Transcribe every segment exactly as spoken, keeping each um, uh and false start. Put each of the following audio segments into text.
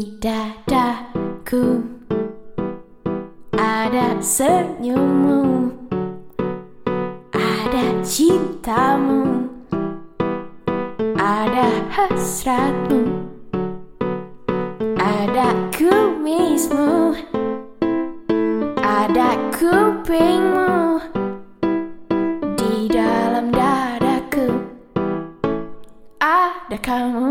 Di dadaku ada senyummu, ada cintamu, ada hasratmu, ada kumismu, ada kupingmu. Di dalam dadaku ada kamu.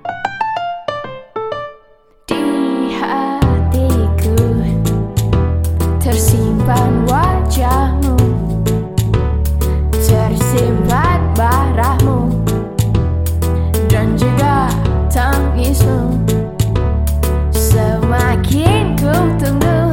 Di hatiku tersimpan wajahmu, tersimpan barahmu dan juga tangismu. Semakin ku tunggu,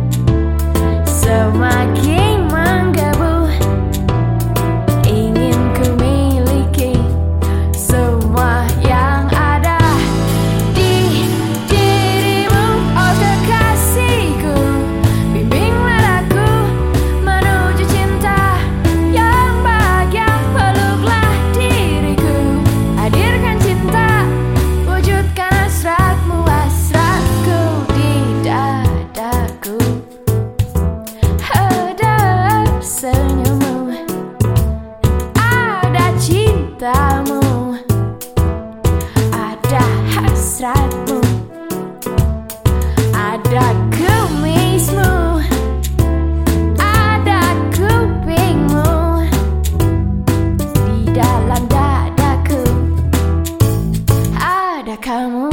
semakin menggebu, ingin ku miliki semua yang ada di dirimu. Oh kekasihku, bimbinglah aku menuju cinta yang bahagia. Peluklah diriku, hadirkan cinta, wujudkan hasratmu, hasratku di dadaku. Ada senyummu, ada cintamu, ada hasratmu, ada kumismu, ada kupingmu. Di dalam dadaku ada kamu.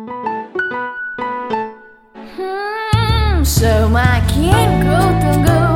Hmm, semakin ku tunggu,